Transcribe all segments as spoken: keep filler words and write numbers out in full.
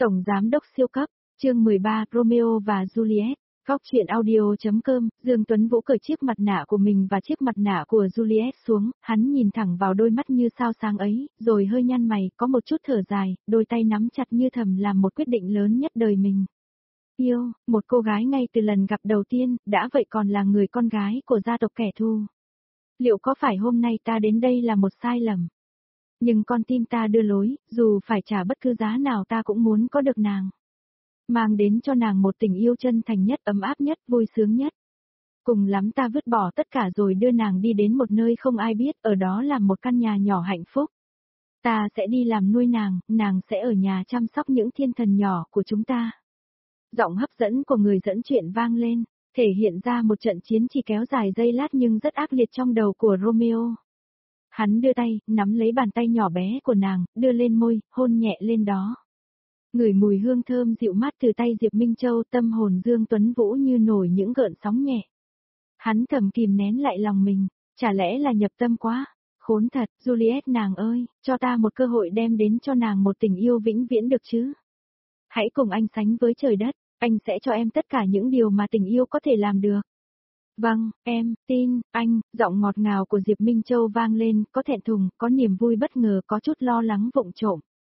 Tổng Giám đốc siêu cấp, chương mười ba, Romeo và Juliet. Góc truyện audio.com, Dương Tuấn Vũ cởi chiếc mặt nạ của mình và chiếc mặt nạ của Juliet xuống, hắn nhìn thẳng vào đôi mắt như sao sáng ấy, rồi hơi nhăn mày, có một chút thở dài, đôi tay nắm chặt như thầm làm một quyết định lớn nhất đời mình. Yêu, một cô gái ngay từ lần gặp đầu tiên, đã vậy còn là người con gái của gia tộc kẻ thù. Liệu có phải hôm nay ta đến đây là một sai lầm? Nhưng con tim ta đưa lối, dù phải trả bất cứ giá nào ta cũng muốn có được nàng. Mang đến cho nàng một tình yêu chân thành nhất, ấm áp nhất, vui sướng nhất. Cùng lắm ta vứt bỏ tất cả rồi đưa nàng đi đến một nơi không ai biết, ở đó làm một căn nhà nhỏ hạnh phúc. Ta sẽ đi làm nuôi nàng, nàng sẽ ở nhà chăm sóc những thiên thần nhỏ của chúng ta. Giọng hấp dẫn của người dẫn chuyện vang lên, thể hiện ra một trận chiến chỉ kéo dài giây lát nhưng rất ác liệt trong đầu của Romeo. Hắn đưa tay, nắm lấy bàn tay nhỏ bé của nàng, đưa lên môi, hôn nhẹ lên đó. Ngửi mùi hương thơm dịu mát từ tay Diệp Minh Châu, tâm hồn Dương Tuấn Vũ như nổi những gợn sóng nhẹ. Hắn thầm kìm nén lại lòng mình, chả lẽ là nhập tâm quá, khốn thật, Juliet nàng ơi, cho ta một cơ hội đem đến cho nàng một tình yêu vĩnh viễn được chứ. Hãy cùng anh sánh với trời đất, anh sẽ cho em tất cả những điều mà tình yêu có thể làm được. Vâng, em, tin, anh, giọng ngọt ngào của Diệp Minh Châu vang lên, có thẹn thùng, có niềm vui bất ngờ, có chút lo lắng vụng trộm.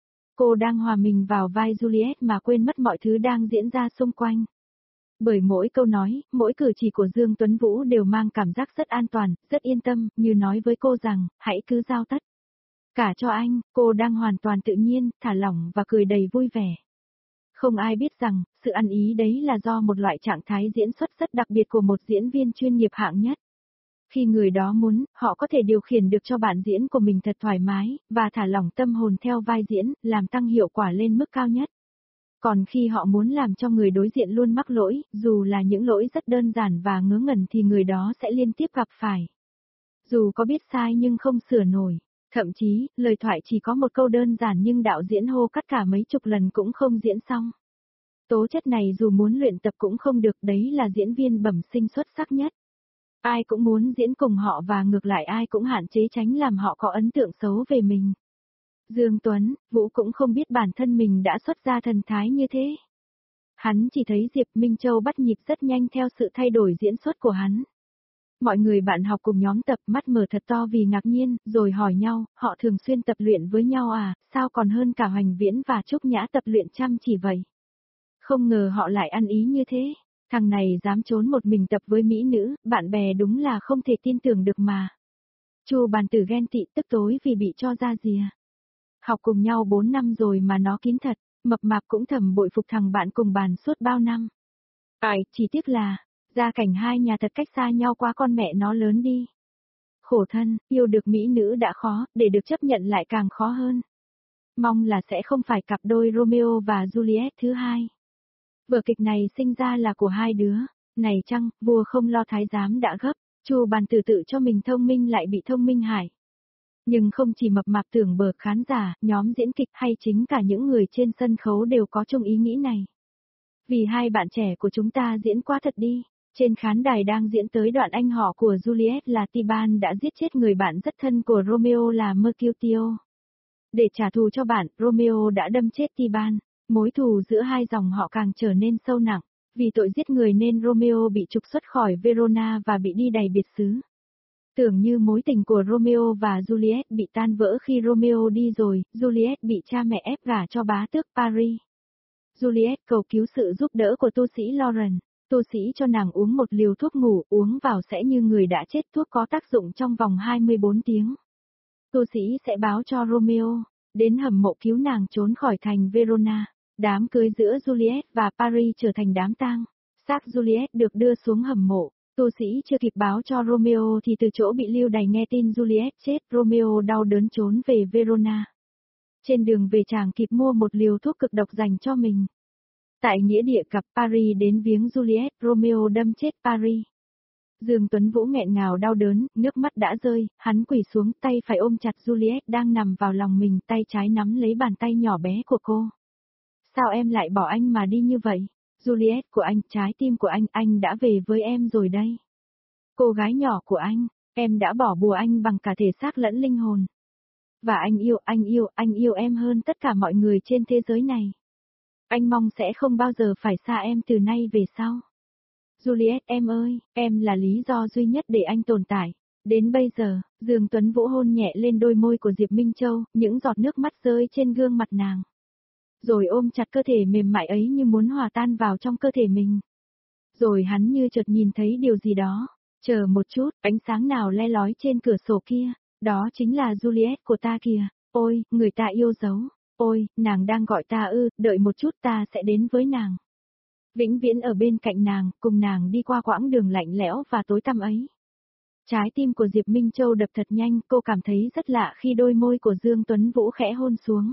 Cô đang hòa mình vào vai Juliet mà quên mất mọi thứ đang diễn ra xung quanh. Bởi mỗi câu nói, mỗi cử chỉ của Dương Tuấn Vũ đều mang cảm giác rất an toàn, rất yên tâm, như nói với cô rằng, hãy cứ giao tất. Cả cho anh, cô đang hoàn toàn tự nhiên, thả lỏng và cười đầy vui vẻ. Không ai biết rằng, sự ăn ý đấy là do một loại trạng thái diễn xuất rất đặc biệt của một diễn viên chuyên nghiệp hạng nhất. Khi người đó muốn, họ có thể điều khiển được cho bản diễn của mình thật thoải mái, và thả lỏng tâm hồn theo vai diễn, làm tăng hiệu quả lên mức cao nhất. Còn khi họ muốn làm cho người đối diện luôn mắc lỗi, dù là những lỗi rất đơn giản và ngớ ngẩn thì người đó sẽ liên tiếp gặp phải. Dù có biết sai nhưng không sửa nổi. Thậm chí, lời thoại chỉ có một câu đơn giản nhưng đạo diễn hô cắt cả mấy chục lần cũng không diễn xong. Tố chất này dù muốn luyện tập cũng không được, đấy là diễn viên bẩm sinh xuất sắc nhất. Ai cũng muốn diễn cùng họ và ngược lại ai cũng hạn chế tránh làm họ có ấn tượng xấu về mình. Dương Tuấn, Vũ cũng không biết bản thân mình đã xuất ra thần thái như thế. Hắn chỉ thấy Diệp Minh Châu bắt nhịp rất nhanh theo sự thay đổi diễn xuất của hắn. Mọi người bạn học cùng nhóm tập mắt mở thật to vì ngạc nhiên, rồi hỏi nhau, họ thường xuyên tập luyện với nhau à, sao còn hơn cả Hoành Viễn và Trúc Nhã tập luyện chăm chỉ vậy. Không ngờ họ lại ăn ý như thế, thằng này dám trốn một mình tập với mỹ nữ, bạn bè đúng là không thể tin tưởng được mà. Chu Bàn Tử ghen tị tức tối vì bị cho ra rìa. Học cùng nhau bốn năm rồi mà nó kín thật, mập mạp cũng thầm bội phục thằng bạn cùng bàn suốt bao năm. Ai, chỉ tiếc là, gia cảnh hai nhà thật cách xa nhau quá, con mẹ nó lớn đi. Khổ thân, yêu được mỹ nữ đã khó, để được chấp nhận lại càng khó hơn. Mong là sẽ không phải cặp đôi Romeo và Juliet thứ hai. Vở kịch này sinh ra là của hai đứa, này chăng, vua không lo thái giám đã gấp, Chu Bàn Tử tự cho mình thông minh lại bị thông minh hại. Nhưng không chỉ mập mạp tưởng bờ khán giả, nhóm diễn kịch hay chính cả những người trên sân khấu đều có chung ý nghĩ này. Vì hai bạn trẻ của chúng ta diễn quá thật đi. Trên khán đài đang diễn tới đoạn anh họ của Juliet là Tiban đã giết chết người bạn rất thân của Romeo là Mercutio. Để trả thù cho bạn, Romeo đã đâm chết Tiban. Mối thù giữa hai dòng họ càng trở nên sâu nặng. Vì tội giết người nên Romeo bị trục xuất khỏi Verona và bị đi đày biệt xứ. Tưởng như mối tình của Romeo và Juliet bị tan vỡ khi Romeo đi rồi, Juliet bị cha mẹ ép gả cho bá tước Paris. Juliet cầu cứu sự giúp đỡ của tu sĩ Lauren. Tu sĩ cho nàng uống một liều thuốc ngủ, uống vào sẽ như người đã chết, thuốc có tác dụng trong vòng hai mươi bốn tiếng. Tu sĩ sẽ báo cho Romeo, đến hầm mộ cứu nàng trốn khỏi thành Verona. Đám cưới giữa Juliet và Paris trở thành đám tang. Xác Juliet được đưa xuống hầm mộ. Tu sĩ chưa kịp báo cho Romeo thì từ chỗ bị lưu đày nghe tin Juliet chết, Romeo đau đớn trốn về Verona. Trên đường về chàng kịp mua một liều thuốc cực độc dành cho mình. Tại nghĩa địa cặp Paris đến viếng Juliet, Romeo đâm chết Paris. Dương Tuấn Vũ nghẹn ngào đau đớn, nước mắt đã rơi, hắn quỳ xuống, tay phải ôm chặt Juliet đang nằm vào lòng mình, tay trái nắm lấy bàn tay nhỏ bé của cô. Sao em lại bỏ anh mà đi như vậy? Juliet của anh, trái tim của anh, anh đã về với em rồi đây. Cô gái nhỏ của anh, em đã bỏ bùa anh bằng cả thể xác lẫn linh hồn. Và anh yêu, anh yêu, anh yêu em hơn tất cả mọi người trên thế giới này. Anh mong sẽ không bao giờ phải xa em từ nay về sau. Juliet em ơi, em là lý do duy nhất để anh tồn tại. Đến bây giờ, Dương Tuấn Vũ hôn nhẹ lên đôi môi của Diệp Minh Châu, những giọt nước mắt rơi trên gương mặt nàng. Rồi ôm chặt cơ thể mềm mại ấy như muốn hòa tan vào trong cơ thể mình. Rồi hắn như chợt nhìn thấy điều gì đó. Chờ một chút, ánh sáng nào le lói trên cửa sổ kia. Đó chính là Juliet của ta kìa. Ôi, người ta yêu dấu. Ôi, nàng đang gọi ta ư, đợi một chút ta sẽ đến với nàng. Vĩnh viễn ở bên cạnh nàng, cùng nàng đi qua quãng đường lạnh lẽo và tối tăm ấy. Trái tim của Diệp Minh Châu đập thật nhanh, cô cảm thấy rất lạ khi đôi môi của Dương Tuấn Vũ khẽ hôn xuống.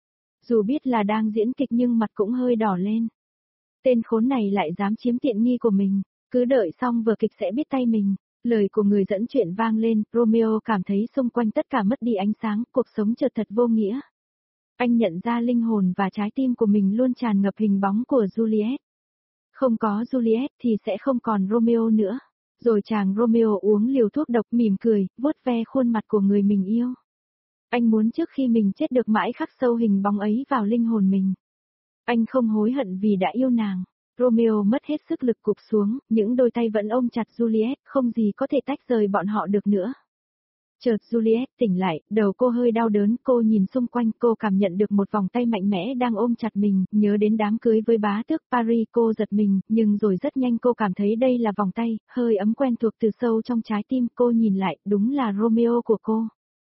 Dù biết là đang diễn kịch nhưng mặt cũng hơi đỏ lên. Tên khốn này lại dám chiếm tiện nghi của mình, cứ đợi xong vở kịch sẽ biết tay mình. Lời của người dẫn chuyện vang lên, Romeo cảm thấy xung quanh tất cả mất đi ánh sáng, cuộc sống chợt thật vô nghĩa. Anh nhận ra linh hồn và trái tim của mình luôn tràn ngập hình bóng của Juliet. Không có Juliet thì sẽ không còn Romeo nữa. Rồi chàng Romeo uống liều thuốc độc mỉm cười, vuốt ve khuôn mặt của người mình yêu. Anh muốn trước khi mình chết được mãi khắc sâu hình bóng ấy vào linh hồn mình. Anh không hối hận vì đã yêu nàng. Romeo mất hết sức lực gục xuống, những đôi tay vẫn ôm chặt Juliet, không gì có thể tách rời bọn họ được nữa. Chợt Juliet tỉnh lại, đầu cô hơi đau đớn, cô nhìn xung quanh, cô cảm nhận được một vòng tay mạnh mẽ đang ôm chặt mình, nhớ đến đám cưới với bá tước Paris, cô giật mình, nhưng rồi rất nhanh cô cảm thấy đây là vòng tay, hơi ấm quen thuộc từ sâu trong trái tim, cô nhìn lại, đúng là Romeo của cô.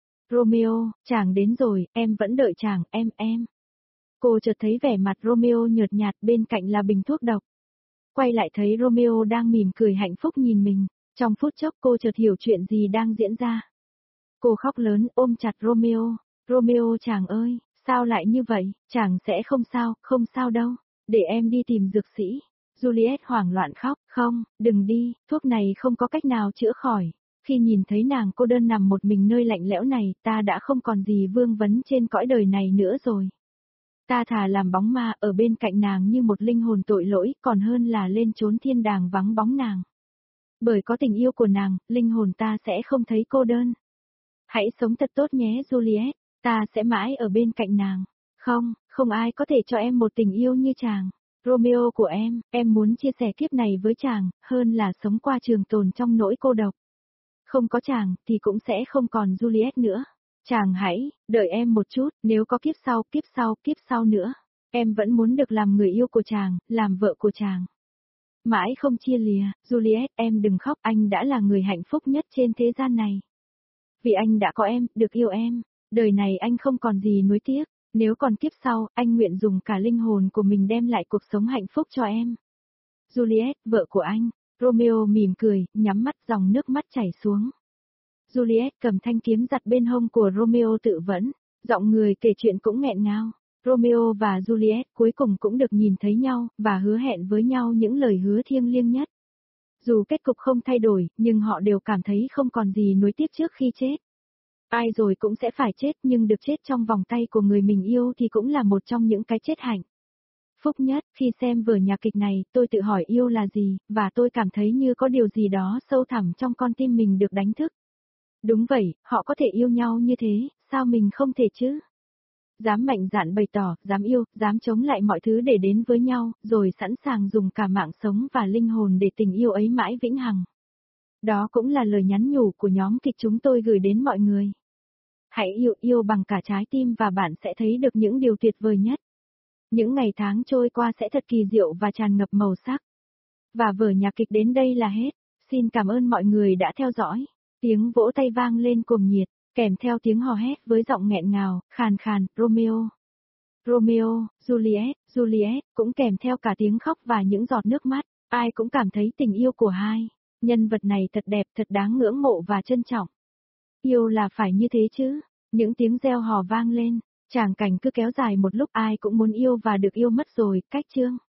Romeo, chàng đến rồi, em vẫn đợi chàng, em, em. Cô chợt thấy vẻ mặt Romeo nhợt nhạt, bên cạnh là bình thuốc độc. Quay lại thấy Romeo đang mỉm cười hạnh phúc nhìn mình, trong phút chốc cô chợt hiểu chuyện gì đang diễn ra. Cô khóc lớn ôm chặt Romeo, Romeo chàng ơi, sao lại như vậy, chàng sẽ không sao, không sao đâu, để em đi tìm dược sĩ. Juliet hoảng loạn khóc, không, đừng đi, thuốc này không có cách nào chữa khỏi. Khi nhìn thấy nàng cô đơn nằm một mình nơi lạnh lẽo này, ta đã không còn gì vương vấn trên cõi đời này nữa rồi. Ta thà làm bóng ma ở bên cạnh nàng như một linh hồn tội lỗi, còn hơn là lên chốn thiên đàng vắng bóng nàng. Bởi có tình yêu của nàng, linh hồn ta sẽ không thấy cô đơn. Hãy sống thật tốt nhé Juliet, ta sẽ mãi ở bên cạnh nàng. Không, không ai có thể cho em một tình yêu như chàng. Romeo của em, em muốn chia sẻ kiếp này với chàng, hơn là sống qua trường tồn trong nỗi cô độc. Không có chàng, thì cũng sẽ không còn Juliet nữa. Chàng hãy, đợi em một chút, nếu có kiếp sau, kiếp sau, kiếp sau nữa. Em vẫn muốn được làm người yêu của chàng, làm vợ của chàng. Mãi không chia lìa, Juliet, em đừng khóc, anh đã là người hạnh phúc nhất trên thế gian này. Vì anh đã có em, được yêu em, đời này anh không còn gì nuối tiếc, nếu còn kiếp sau, anh nguyện dùng cả linh hồn của mình đem lại cuộc sống hạnh phúc cho em. Juliet, vợ của anh, Romeo mỉm cười, nhắm mắt dòng nước mắt chảy xuống. Juliet cầm thanh kiếm giặt bên hông của Romeo tự vẫn, giọng người kể chuyện cũng nghẹn ngào. Romeo và Juliet cuối cùng cũng được nhìn thấy nhau, và hứa hẹn với nhau những lời hứa thiêng liêng nhất. Dù kết cục không thay đổi, nhưng họ đều cảm thấy không còn gì nuối tiếc trước khi chết. Ai rồi cũng sẽ phải chết, nhưng được chết trong vòng tay của người mình yêu thì cũng là một trong những cái chết hạnh phúc nhất. Khi xem vở nhạc kịch này, tôi tự hỏi yêu là gì, và tôi cảm thấy như có điều gì đó sâu thẳm trong con tim mình được đánh thức. Đúng vậy, họ có thể yêu nhau như thế, sao mình không thể chứ? Dám mạnh dạn bày tỏ, dám yêu, dám chống lại mọi thứ để đến với nhau, rồi sẵn sàng dùng cả mạng sống và linh hồn để tình yêu ấy mãi vĩnh hằng. Đó cũng là lời nhắn nhủ của nhóm kịch chúng tôi gửi đến mọi người. Hãy yêu yêu bằng cả trái tim và bạn sẽ thấy được những điều tuyệt vời nhất. Những ngày tháng trôi qua sẽ thật kỳ diệu và tràn ngập màu sắc. Và vở nhạc kịch đến đây là hết. Xin cảm ơn mọi người đã theo dõi. Tiếng vỗ tay vang lên cuồng nhiệt, kèm theo tiếng hò hét với giọng nghẹn ngào, khàn khàn, Romeo. Romeo, Juliet, Juliet, cũng kèm theo cả tiếng khóc và những giọt nước mắt. Ai cũng cảm thấy tình yêu của hai nhân vật này thật đẹp, thật đáng ngưỡng mộ và trân trọng. Yêu là phải như thế chứ. Những tiếng reo hò vang lên, tràng cảnh cứ kéo dài một lúc, ai cũng muốn yêu và được yêu mất rồi, cách chương.